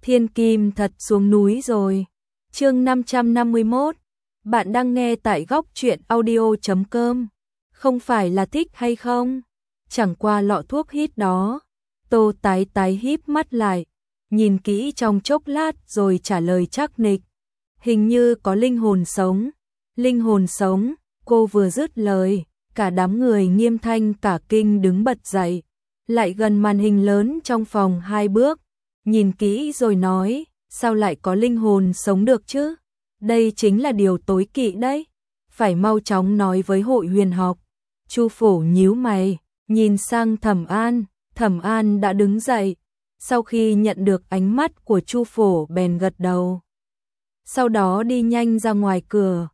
Thiên kim thật xuống núi rồi. Chương 551. Bạn đang nghe tại góc truyện audio.com. Không phải là thích hay không? Chẳng qua lọ thuốc hít đó. Tô Tái Tái híp mắt lại, nhìn kỹ trong chốc lát rồi trả lời chắc nịch. Hình như có linh hồn sống. Linh hồn sống, cô vừa dứt lời, cả đám người Nghiêm Thanh cả kinh đứng bật dậy, lại gần màn hình lớn trong phòng 2 bước, nhìn kỹ rồi nói, sao lại có linh hồn sống được chứ? Đây chính là điều tối kỵ đấy, phải mau chóng nói với hội huyền học. Chu Phổ nhíu mày, nhìn sang Thẩm An đã đứng dậy, sau khi nhận được ánh mắt của Chu Phổ bèn gật đầu. Sau đó đi nhanh ra ngoài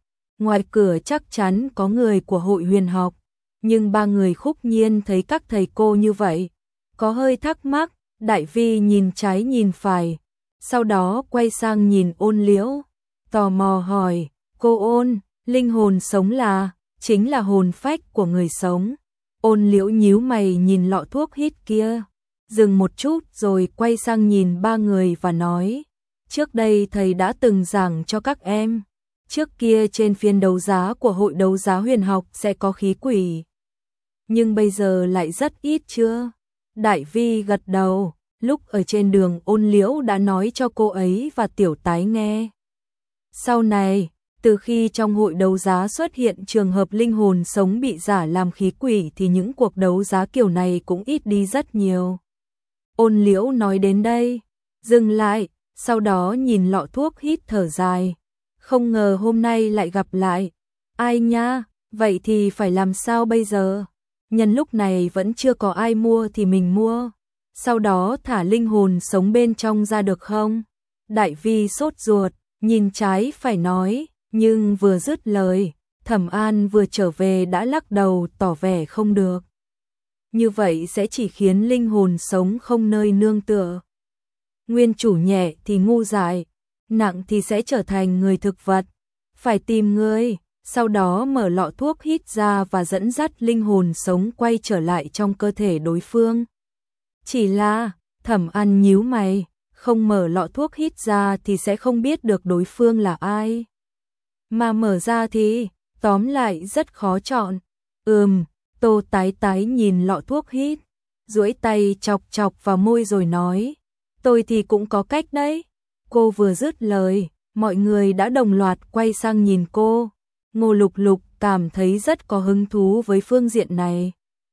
cửa chắc chắn có người của hội huyền học, nhưng 3 người Khúc Nhiên thấy các thầy cô như vậy, có hơi thắc mắc. Đại Vi nhìn trái nhìn phải, sau đó quay sang nhìn Ôn Liễu, tò mò hỏi, cô Ôn, linh hồn sống chính là hồn phách của người sống. Ôn Liễu nhíu mày nhìn lọ thuốc hít kia, dừng một chút rồi quay sang nhìn 3 người và nói, trước đây thầy đã từng giảng cho các em, trước kia trên phiên đấu giá của hội đấu giá huyền học sẽ có khí quỷ, nhưng bây giờ lại rất ít chưa? Đại Vi gật đầu, lúc ở trên đường Ôn Liễu đã nói cho cô ấy và Tiểu Tái nghe. Sau này, từ khi trong hội đấu giá xuất hiện trường hợp linh hồn sống bị giả làm khí quỷ thì những cuộc đấu giá kiểu này cũng ít đi rất nhiều. Ôn Liễu nói đến đây, dừng lại, sau đó nhìn lọ thuốc hít thở dài. Không ngờ hôm nay lại gặp lại. Ai nha, vậy thì phải làm sao bây giờ? Nhân lúc này vẫn chưa có ai mua thì mình mua, sau đó thả linh hồn sống bên trong ra được không? Đại Vi sốt ruột, nhìn trái phải nói, nhưng vừa dứt lời, Thẩm An vừa trở về đã lắc đầu tỏ vẻ không được. Như vậy sẽ chỉ khiến linh hồn sống không nơi nương tựa. Nguyên chủ nhẹ thì ngu dại, nặng thì sẽ trở thành người thực vật. Phải tìm người, sau đó mở lọ thuốc hít ra và dẫn dắt linh hồn sống quay trở lại trong cơ thể đối phương. Chỉ là, Thẩm An nhíu mày, không mở lọ thuốc hít ra thì sẽ không biết được đối phương là ai. Mà mở ra thì, tóm lại rất khó chọn. Tô Tái Tái nhìn lọ thuốc hít, duỗi tay chọc chọc vào môi rồi nói, tôi thì cũng có cách đấy. Cô vừa dứt lời, mọi người đã đồng loạt quay sang nhìn cô. Ngô Lục Lục cảm thấy rất có hứng thú với phương diện này.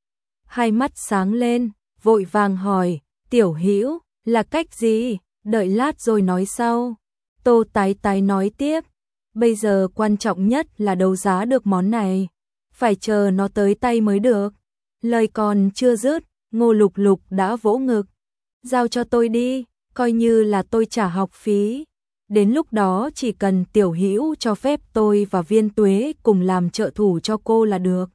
Hai mắt sáng lên, vội vàng hỏi, Tiểu Hữu, là cách gì? Đợi lát rồi nói sau. Tô Tái Tái nói tiếp, bây giờ quan trọng nhất là đấu giá được món này, phải chờ nó tới tay mới được. Lời còn chưa dứt, Ngô Lục Lục đã vỗ ngực. Giao cho tôi đi, coi như là tôi trả học phí. Đến lúc đó chỉ cần Tiểu Hữu cho phép tôi và Viên Tuế cùng làm trợ thủ cho cô là được.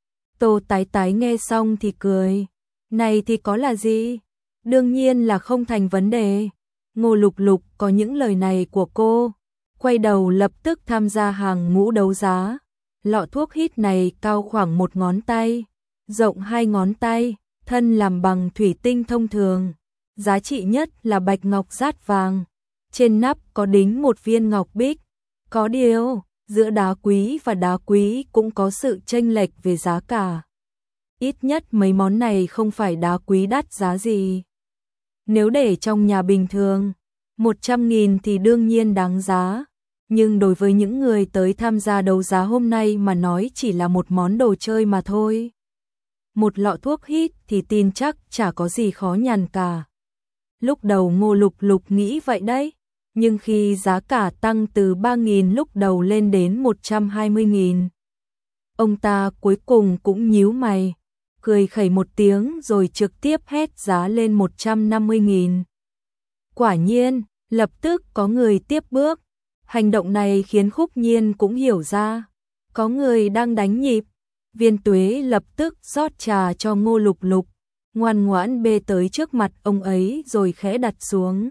Tô Tái Tái nghe xong thì cười. Này thì có là gì? Đương nhiên là không thành vấn đề. Ngô Lục Lục có những lời này của cô, quay đầu lập tức tham gia hàng ngũ đấu giá. Lọ thuốc hít này cao khoảng 1 ngón tay, rộng 2 ngón tay, thân làm bằng thủy tinh thông thường. Giá trị nhất là bạch ngọc dát vàng. Trên nắp có đính một viên ngọc bích. Có điều, giữa đá quý và đá quý cũng có sự chênh lệch về giá cả. Ít nhất mấy món này không phải đá quý đắt giá gì. Nếu để trong nhà bình thường, 100.000 thì đương nhiên đáng giá. Nhưng đối với những người tới tham gia đấu giá hôm nay mà nói chỉ là một món đồ chơi mà thôi. Một lọ thuốc hít thì tin chắc chả có gì khó nhằn cả. Lúc đầu Ngô Lục Lục nghĩ vậy đấy, nhưng khi giá cả tăng từ 3.000 lúc đầu lên đến 120.000, ông ta cuối cùng cũng nhíu mày, cười khẩy một tiếng rồi trực tiếp hét giá lên 150.000. Quả nhiên, lập tức có người tiếp bước. Hành động này khiến Khúc Nhiên cũng hiểu ra, có người đang đánh nhịp. Viên Tuế lập tức rót trà cho Ngô Lục Lục, ngoan ngoãn bê tới trước mặt ông ấy rồi khẽ đặt xuống.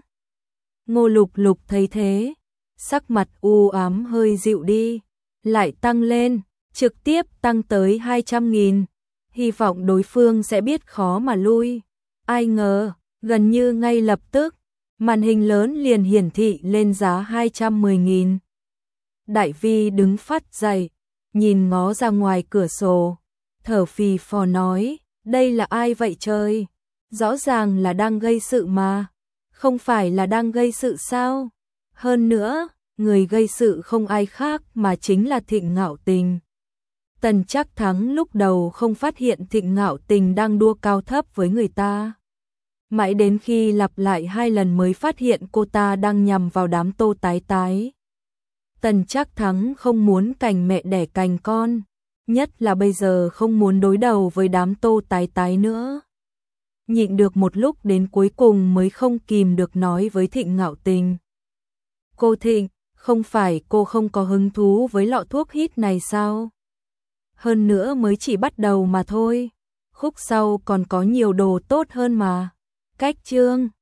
Ngô Lục Lục thấy thế, sắc mặt u ám hơi dịu đi, lại tăng lên, trực tiếp tăng tới 200.000, hy vọng đối phương sẽ biết khó mà lui. Ai ngờ, gần như ngay lập tức, Màn hình lớn liền hiển thị lên giá 210.000. Đại Vi đứng phắt dậy, nhìn ngó ra ngoài cửa sổ, thở phì phò nói, đây là ai vậy trời? Rõ ràng là đang gây sự mà. Không phải là đang gây sự sao? Hơn nữa, người gây sự không ai khác mà chính là Thịnh Ngạo Tình. Tần Trác Thắng lúc đầu không phát hiện Thịnh Ngạo Tình đang đua cao thấp với người ta. Mãi đến khi lặp lại 2 lần mới phát hiện cô ta đang nhằm vào đám Tô Tái Tái. Tần Trác Thắng không muốn cành mẹ đẻ cành con, nhất là bây giờ không muốn đối đầu với đám Tô Tái Tái nữa. Nhịn được một lúc đến cuối cùng mới không kìm được nói với Thịnh Ngạo Tình. Cô Thịnh, không phải cô không có hứng thú với lọ thuốc hít này sao? Hơn nữa mới chỉ bắt đầu mà thôi. Khúc sau còn có nhiều đồ tốt hơn mà. Cách chương